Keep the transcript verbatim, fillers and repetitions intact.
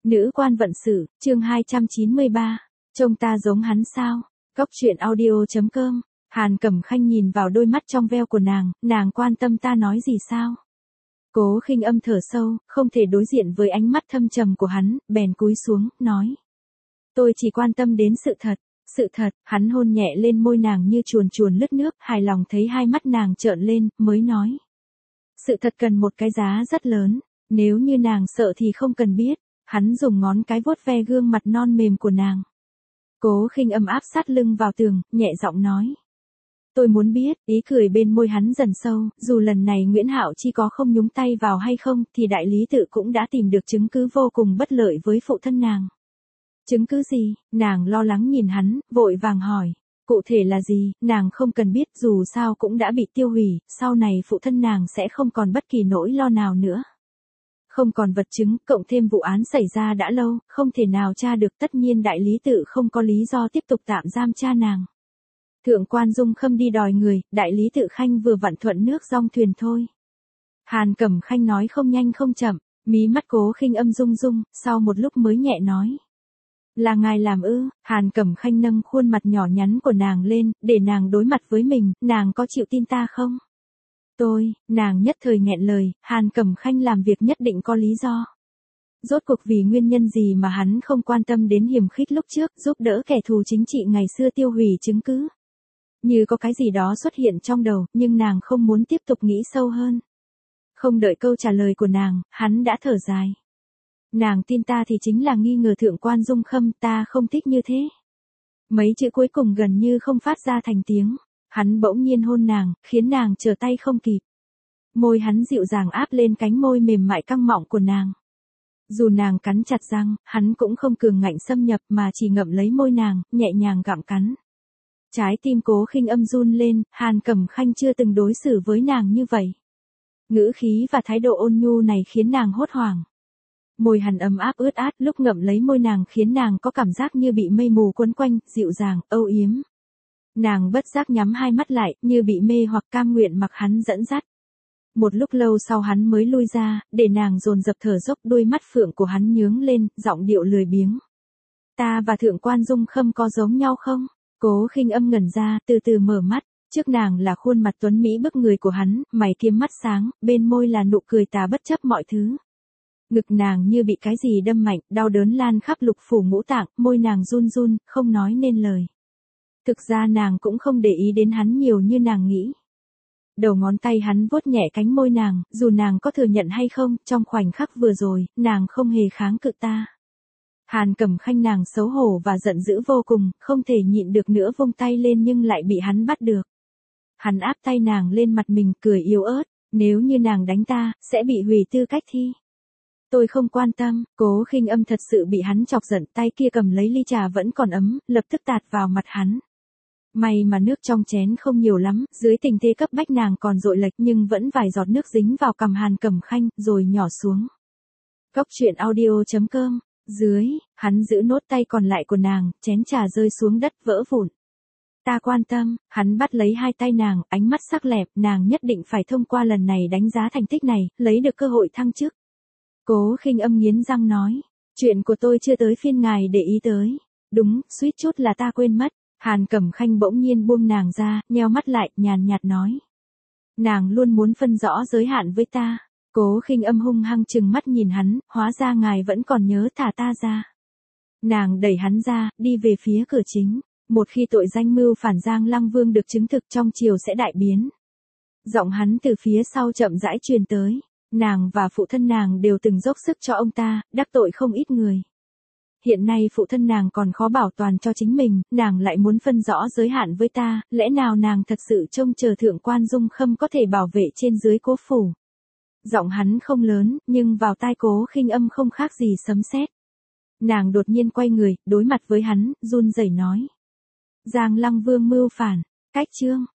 Nữ quan vận sự, chương hai trăm chín mươi ba. Trông ta giống hắn sao? Cốc truyện audio chấm com. Hàn Cẩm Khanh nhìn vào đôi mắt trong veo của nàng, nàng quan tâm ta nói gì sao? Cố Khinh Âm thở sâu, không thể đối diện với ánh mắt thâm trầm của hắn, bèn cúi xuống, nói. Tôi chỉ quan tâm đến sự thật. Sự thật, hắn hôn nhẹ lên môi nàng như chuồn chuồn lướt nước, hài lòng thấy hai mắt nàng trợn lên, mới nói. Sự thật cần một cái giá rất lớn, nếu như nàng sợ thì không cần biết. Hắn dùng ngón cái vuốt ve gương mặt non mềm của nàng. Cố Khinh Âm áp sát lưng vào tường, nhẹ giọng nói. Tôi muốn biết, ý cười bên môi hắn dần sâu, dù lần này Nguyễn Hạo Chi có không nhúng tay vào hay không, thì đại lý tự cũng đã tìm được chứng cứ vô cùng bất lợi với phụ thân nàng. Chứng cứ gì? Nàng lo lắng nhìn hắn, vội vàng hỏi. Cụ thể là gì, nàng không cần biết, dù sao cũng đã bị tiêu hủy, sau này phụ thân nàng sẽ không còn bất kỳ nỗi lo nào nữa. Không còn vật chứng, cộng thêm vụ án xảy ra đã lâu, không thể nào tra được, tất nhiên đại lý tự không có lý do tiếp tục tạm giam cha nàng. Thượng quan Dung Khâm đi đòi người, đại lý tự Khanh vừa vặn thuận nước dong thuyền thôi. Hàn Cẩm Khanh nói không nhanh không chậm, mí mắt Cố Khinh Âm rung rung, sau một lúc mới nhẹ nói. Là ngài làm ư? Hàn Cẩm Khanh nâng khuôn mặt nhỏ nhắn của nàng lên, để nàng đối mặt với mình, nàng có chịu tin ta không? Tôi, nàng nhất thời nghẹn lời, Hàn Cẩm Khanh làm việc nhất định có lý do. Rốt cuộc vì nguyên nhân gì mà hắn không quan tâm đến hiềm khích lúc trước, giúp đỡ kẻ thù chính trị ngày xưa tiêu hủy chứng cứ. Như có cái gì đó xuất hiện trong đầu, nhưng nàng không muốn tiếp tục nghĩ sâu hơn. Không đợi câu trả lời của nàng, hắn đã thở dài. Nàng tin ta thì chính là nghi ngờ Thượng quan Dung Khâm, ta không thích như thế. Mấy chữ cuối cùng gần như không phát ra thành tiếng. Hắn bỗng nhiên hôn nàng, khiến nàng trở tay không kịp. Môi hắn dịu dàng áp lên cánh môi mềm mại căng mọng của nàng. Dù nàng cắn chặt răng, hắn cũng không cường ngạnh xâm nhập mà chỉ ngậm lấy môi nàng, nhẹ nhàng gặm cắn. Trái tim Cố Khinh Âm run lên, Hàn Cẩm Khanh chưa từng đối xử với nàng như vậy. Ngữ khí và thái độ ôn nhu này khiến nàng hốt hoảng. Môi hắn ấm áp ướt át, lúc ngậm lấy môi nàng khiến nàng có cảm giác như bị mây mù quấn quanh, dịu dàng, âu yếm. Nàng bất giác nhắm hai mắt lại, như bị mê hoặc cam nguyện mặc hắn dẫn dắt. Một lúc lâu sau hắn mới lui ra, để nàng dồn dập thở dốc, đôi mắt phượng của hắn nhướng lên, giọng điệu lười biếng. Ta và Thượng quan Dung Khâm có giống nhau không? Cố Khinh Âm ngẩn ra, từ từ mở mắt, trước nàng là khuôn mặt tuấn mỹ bức người của hắn, mày kiếm mắt sáng, bên môi là nụ cười tà bất chấp mọi thứ. Ngực nàng như bị cái gì đâm mạnh, đau đớn lan khắp lục phủ ngũ tạng, môi nàng run run, không nói nên lời. Thực ra nàng cũng không để ý đến hắn nhiều như nàng nghĩ. Đầu ngón tay hắn vuốt nhẹ cánh môi nàng, dù nàng có thừa nhận hay không, trong khoảnh khắc vừa rồi, nàng không hề kháng cự ta. Hàn Cẩm Khanh nàng xấu hổ và giận dữ vô cùng, không thể nhịn được nữa vung tay lên nhưng lại bị hắn bắt được. Hắn áp tay nàng lên mặt mình, cười yếu ớt, nếu như nàng đánh ta, sẽ bị hủy tư cách thi. Tôi không quan tâm. Cố Khinh Âm thật sự bị hắn chọc giận, tay kia cầm lấy ly trà vẫn còn ấm, lập tức tạt vào mặt hắn. May mà nước trong chén không nhiều lắm, dưới tình thế cấp bách nàng còn dội lệch nhưng vẫn vài giọt nước dính vào cằm Hàn Cẩm Khanh, rồi nhỏ xuống. Cốc truyện audio chấm com. Dưới, hắn giữ nốt tay còn lại của nàng, chén trà rơi xuống đất vỡ vụn. Ta quan tâm, hắn bắt lấy hai tay nàng, ánh mắt sắc lẹp, nàng nhất định phải thông qua lần này đánh giá thành tích này, lấy được cơ hội thăng chức. Cố Khinh Âm nghiến răng nói, chuyện của tôi chưa tới phiên ngài để ý tới. Đúng, suýt chút là ta quên mất. Hàn Cẩm Khanh bỗng nhiên buông nàng ra, nheo mắt lại, nhàn nhạt nói. Nàng luôn muốn phân rõ giới hạn với ta. Cố Khinh Âm hung hăng trừng mắt nhìn hắn, hóa ra ngài vẫn còn nhớ, thả ta ra. Nàng đẩy hắn ra, đi về phía cửa chính. Một khi tội danh mưu phản Giang Lăng Vương được chứng thực trong triều sẽ đại biến. Giọng hắn từ phía sau chậm rãi truyền tới. Nàng và phụ thân nàng đều từng dốc sức cho ông ta, đắc tội không ít người. Hiện nay phụ thân nàng còn khó bảo toàn cho chính mình, nàng lại muốn phân rõ giới hạn với ta, lẽ nào nàng thật sự trông chờ Thượng quan Dung Khâm có thể bảo vệ trên dưới Cố phủ. Giọng hắn không lớn, nhưng vào tai Cố Khinh Âm không khác gì sấm sét. Nàng đột nhiên quay người, đối mặt với hắn, run rẩy nói. Giang Lăng Vương mưu phản, cách chương.